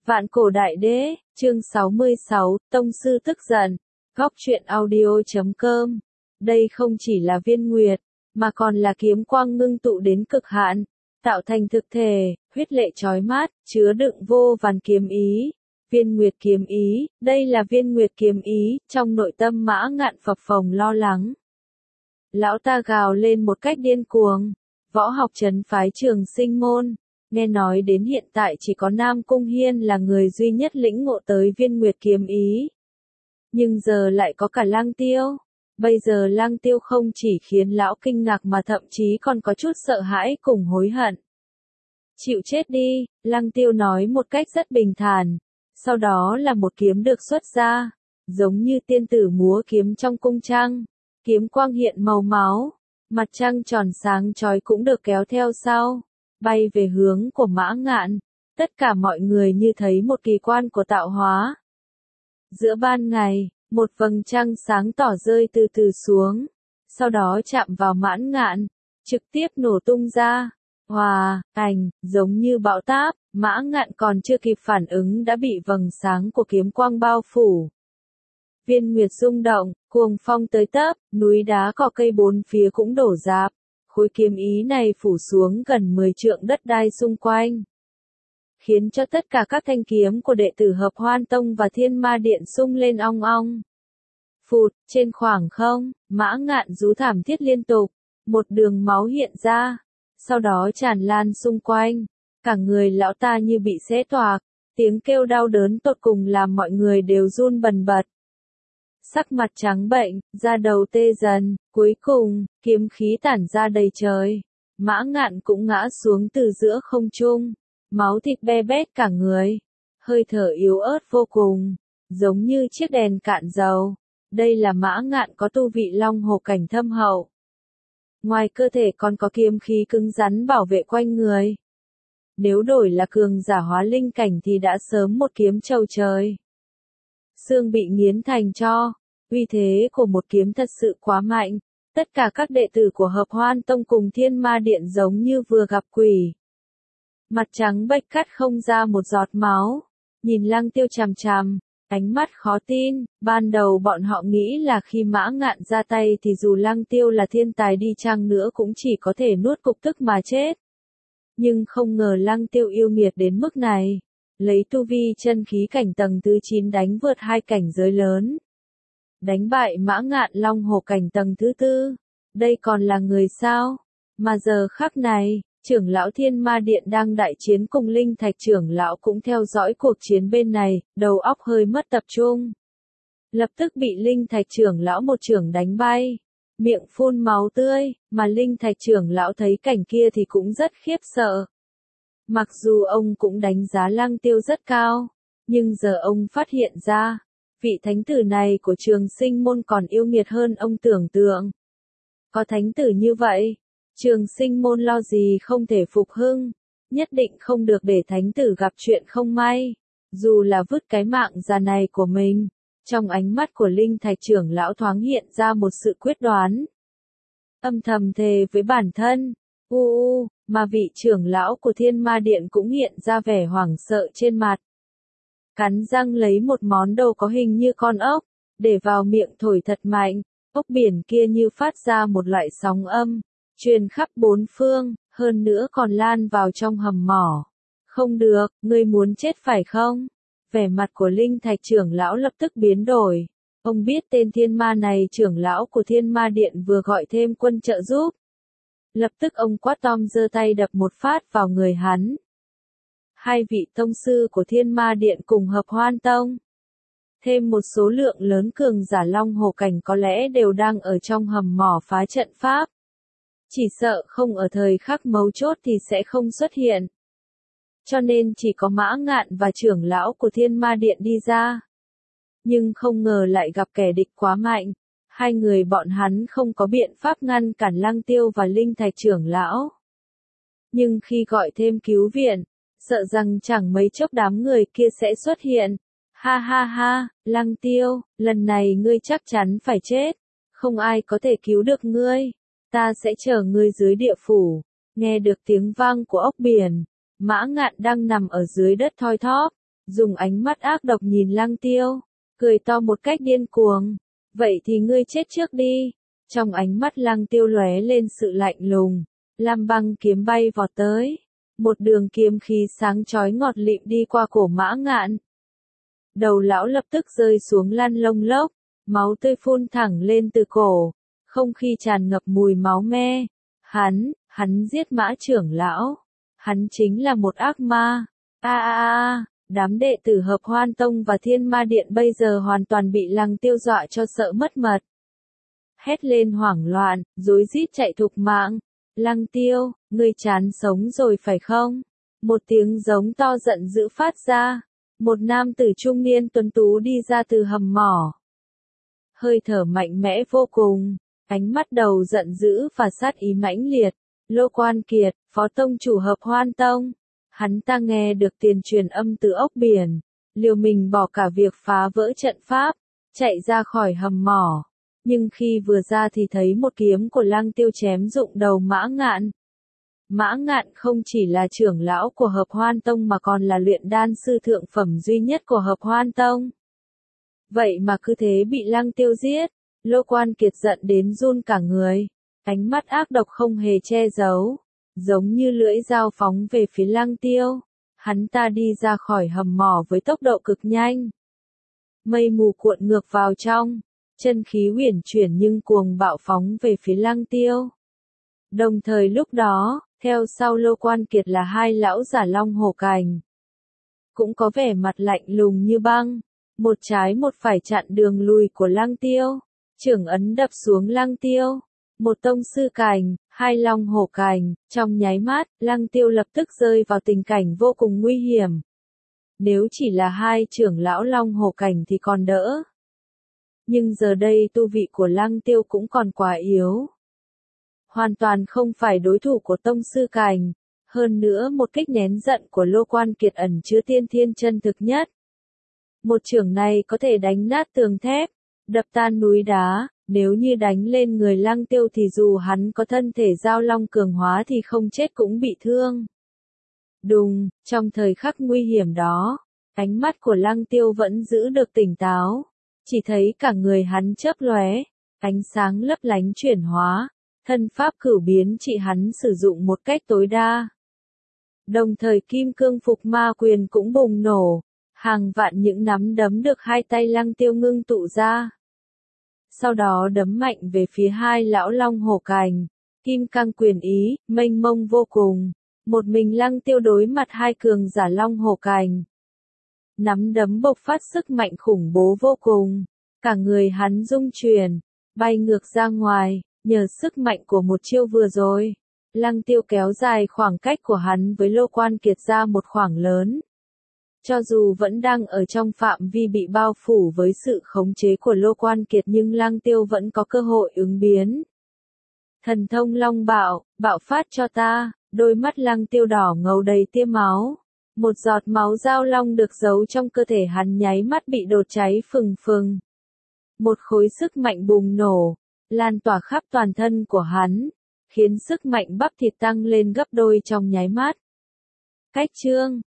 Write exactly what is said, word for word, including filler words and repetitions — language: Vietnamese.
Vạn cổ đại đế, chương sáu mươi sáu, Tông sư tức giận, góc truyện audio chấm com. Đây không chỉ là viên nguyệt, mà còn là kiếm quang ngưng tụ đến cực hạn, tạo thành thực thể, huyết lệ chói mắt, chứa đựng vô vàn kiếm ý. Viên nguyệt kiếm ý, đây là viên nguyệt kiếm ý, trong nội tâm Mã Ngạn phập phồng lo lắng. Lão ta gào lên một cách điên cuồng, võ học trấn phái Trường Sinh môn. Nghe nói đến hiện tại chỉ có Nam Cung Hiên là người duy nhất lĩnh ngộ tới viên nguyệt kiếm ý. Nhưng giờ lại có cả Lăng Tiêu. Bây giờ Lăng Tiêu không chỉ khiến lão kinh ngạc mà thậm chí còn có chút sợ hãi cùng hối hận. Chịu chết đi, Lăng Tiêu nói một cách rất bình thản. Sau đó là một kiếm được xuất ra, giống như tiên tử múa kiếm trong cung trăng. Kiếm quang hiện màu máu, mặt trăng tròn sáng chói cũng được kéo theo sau, bay về hướng của Mã Ngạn. Tất cả mọi người như thấy một kỳ quan của tạo hóa. Giữa ban ngày, một vầng trăng sáng tỏ rơi từ từ xuống, sau đó chạm vào Mã Ngạn, trực tiếp nổ tung ra. Hòa, ảnh, giống như bão táp, Mã Ngạn còn chưa kịp phản ứng đã bị vầng sáng của kiếm quang bao phủ. Viên nguyệt rung động, cuồng phong tới tấp, núi đá cỏ cây bốn phía cũng đổ rạp. Khối kiếm ý này phủ xuống gần mười trượng đất đai xung quanh, khiến cho tất cả các thanh kiếm của đệ tử Hợp Hoan Tông và Thiên Ma Điện sung lên ong ong. Phụt, trên khoảng không, Mã Ngạn rú thảm thiết liên tục, một đường máu hiện ra, sau đó tràn lan xung quanh, cả người lão ta như bị xé toạc, tiếng kêu đau đớn tột cùng làm mọi người đều run bần bật. Sắc mặt trắng bệnh, da đầu tê dần, cuối cùng, kiếm khí tản ra đầy trời. Mã Ngạn cũng ngã xuống từ giữa không trung, máu thịt be bét cả người, hơi thở yếu ớt vô cùng, giống như chiếc đèn cạn dầu. Đây là Mã Ngạn có tu vị long hổ cảnh thâm hậu. Ngoài cơ thể còn có kiếm khí cứng rắn bảo vệ quanh người. Nếu đổi là cường giả hóa linh cảnh thì đã sớm một kiếm chầu trời. Xương bị nghiến thành tro, uy thế của một kiếm thật sự quá mạnh, tất cả các đệ tử của Hợp Hoan Tông cùng Thiên Ma Điện giống như vừa gặp quỷ. Mặt trắng bệch cắt không ra một giọt máu, nhìn Lăng Tiêu chằm chằm, ánh mắt khó tin. Ban đầu bọn họ nghĩ là khi Mã Ngạn ra tay thì dù Lăng Tiêu là thiên tài đi chăng nữa cũng chỉ có thể nuốt cục tức mà chết. Nhưng không ngờ Lăng Tiêu yêu nghiệt đến mức này. Lấy tu vi chân khí cảnh tầng thứ chín đánh vượt hai cảnh giới lớn. Đánh bại Mã Ngạn long hổ cảnh tầng thứ tư. Đây còn là người sao? Mà giờ khắc này, trưởng lão Thiên Ma Điện đang đại chiến cùng Linh Thạch trưởng lão cũng theo dõi cuộc chiến bên này, đầu óc hơi mất tập trung. Lập tức bị Linh Thạch trưởng lão một chưởng đánh bay, miệng phun máu tươi, mà Linh Thạch trưởng lão thấy cảnh kia thì cũng rất khiếp sợ. Mặc dù ông cũng đánh giá Lăng Tiêu rất cao, nhưng giờ ông phát hiện ra, vị thánh tử này của Trường Sinh môn còn yêu nghiệt hơn ông tưởng tượng. Có thánh tử như vậy, Trường Sinh môn lo gì không thể phục hưng, nhất định không được để thánh tử gặp chuyện không may, dù là vứt cái mạng già này của mình. Trong ánh mắt của Linh Thạch trưởng lão thoáng hiện ra một sự quyết đoán. Âm thầm thề với bản thân, u u, mà vị trưởng lão của Thiên Ma Điện cũng hiện ra vẻ hoảng sợ trên mặt. Cắn răng lấy một món đồ có hình như con ốc, để vào miệng thổi thật mạnh, ốc biển kia như phát ra một loại sóng âm, truyền khắp bốn phương, hơn nữa còn lan vào trong hầm mỏ. Không được, ngươi muốn chết phải không? Vẻ mặt của Linh Thạch trưởng lão lập tức biến đổi. Ông biết tên thiên ma này trưởng lão của Thiên Ma Điện vừa gọi thêm quân trợ giúp. Lập tức ông quát to giơ tay đập một phát vào người hắn. Hai vị tông sư của Thiên Ma Điện cùng Hợp Hoan Tông, thêm một số lượng lớn cường giả long hổ cảnh có lẽ đều đang ở trong hầm mỏ phá trận pháp. Chỉ sợ không ở thời khắc mấu chốt thì sẽ không xuất hiện. Cho nên chỉ có Mã Ngạn và trưởng lão của Thiên Ma Điện đi ra. Nhưng không ngờ lại gặp kẻ địch quá mạnh. Hai người bọn hắn không có biện pháp ngăn cản Lăng Tiêu và Linh Thạch trưởng lão. Nhưng khi gọi thêm cứu viện, sợ rằng chẳng mấy chốc đám người kia sẽ xuất hiện. Ha ha ha, Lăng Tiêu, lần này ngươi chắc chắn phải chết. Không ai có thể cứu được ngươi. Ta sẽ chờ ngươi dưới địa phủ. Nghe được tiếng vang của ốc biển, Mã Ngạn đang nằm ở dưới đất thoi thóp, dùng ánh mắt ác độc nhìn Lăng Tiêu, cười to một cách điên cuồng. Vậy thì ngươi chết trước đi. Trong ánh mắt Lăng Tiêu lóe lên sự lạnh lùng, lam băng kiếm bay vọt tới. Một đường kiếm khí sáng chói ngọt lịm đi qua cổ Mã Ngạn. Đầu lão lập tức rơi xuống lăn lông lốc, máu tươi phun thẳng lên từ cổ, không khí tràn ngập mùi máu me. Hắn, hắn giết Mã trưởng lão. Hắn chính là một ác ma. A a a, đám đệ tử Hợp Hoan Tông và Thiên Ma Điện bây giờ hoàn toàn bị Lăng Tiêu dọa cho sợ mất mật. Hét lên hoảng loạn, rối rít chạy thục mạng. Lăng Tiêu, ngươi chán sống rồi phải không? Một tiếng giống to giận dữ phát ra. Một nam tử trung niên tuấn tú đi ra từ hầm mỏ. Hơi thở mạnh mẽ vô cùng, ánh mắt đầu giận dữ và sát ý mãnh liệt. Lô Quan Kiệt, phó tông chủ Hợp Hoan Tông. Hắn ta nghe được tiền truyền âm từ ốc biển, liều mình bỏ cả việc phá vỡ trận pháp, chạy ra khỏi hầm mỏ. Nhưng khi vừa ra thì thấy một kiếm của Lăng Tiêu chém rụng đầu Mã Ngạn. Mã Ngạn không chỉ là trưởng lão của Hợp Hoan Tông mà còn là luyện đan sư thượng phẩm duy nhất của Hợp Hoan Tông. Vậy mà cứ thế bị Lăng Tiêu giết, Lô Quan Kiệt giận đến run cả người, ánh mắt ác độc không hề che giấu, giống như lưỡi dao phóng về phía Lăng Tiêu. Hắn ta đi ra khỏi hầm mỏ với tốc độ cực nhanh. Mây mù cuộn ngược vào trong, chân khí uyển chuyển nhưng cuồng bạo phóng về phía Lăng Tiêu. Đồng thời lúc đó, theo sau Lô Quan Kiệt là hai lão giả Long Hổ Cành. Cũng có vẻ mặt lạnh lùng như băng, một trái một phải chặn đường lùi của Lăng Tiêu. Trưởng ấn đập xuống Lăng Tiêu. Một tông sư cành, hai Long Hổ Cành, trong nháy mắt, Lăng Tiêu lập tức rơi vào tình cảnh vô cùng nguy hiểm. Nếu chỉ là hai trưởng lão Long Hổ Cành thì còn đỡ. Nhưng giờ đây tu vị của Lăng Tiêu cũng còn quá yếu. Hoàn toàn không phải đối thủ của tông sư cành. Hơn nữa một kích nén giận của Lô Quan Kiệt ẩn chứa tiên thiên chân thực nhất. Một chưởng này có thể đánh nát tường thép, đập tan núi đá. Nếu như đánh lên người Lăng Tiêu thì dù hắn có thân thể giao long cường hóa thì không chết cũng bị thương. Đùng, trong thời khắc nguy hiểm đó, ánh mắt của Lăng Tiêu vẫn giữ được tỉnh táo. Chỉ thấy cả người hắn chớp lóe, ánh sáng lấp lánh chuyển hóa, thân pháp cửu biến trị hắn sử dụng một cách tối đa. Đồng thời kim cương phục ma quyền cũng bùng nổ, hàng vạn những nắm đấm được hai tay Lăng Tiêu ngưng tụ ra. Sau đó đấm mạnh về phía hai lão Long Hổ Cành, kim cang quyền ý, mênh mông vô cùng. Một mình Lăng Tiêu đối mặt hai cường giả Long Hổ Cành. Nắm đấm bộc phát sức mạnh khủng bố vô cùng, cả người hắn rung chuyển, bay ngược ra ngoài, nhờ sức mạnh của một chiêu vừa rồi. Lăng Tiêu kéo dài khoảng cách của hắn với Lô Quan Kiệt ra một khoảng lớn. Cho dù vẫn đang ở trong phạm vi bị bao phủ với sự khống chế của Lô Quan Kiệt nhưng Lăng Tiêu vẫn có cơ hội ứng biến. Thần thông long bạo, bạo phát cho ta, đôi mắt Lăng Tiêu đỏ ngầu đầy tia máu. Một giọt máu giao long được giấu trong cơ thể hắn nháy mắt bị đốt cháy phừng phừng. Một khối sức mạnh bùng nổ, lan tỏa khắp toàn thân của hắn, khiến sức mạnh bắp thịt tăng lên gấp đôi trong nháy mắt. Cách chương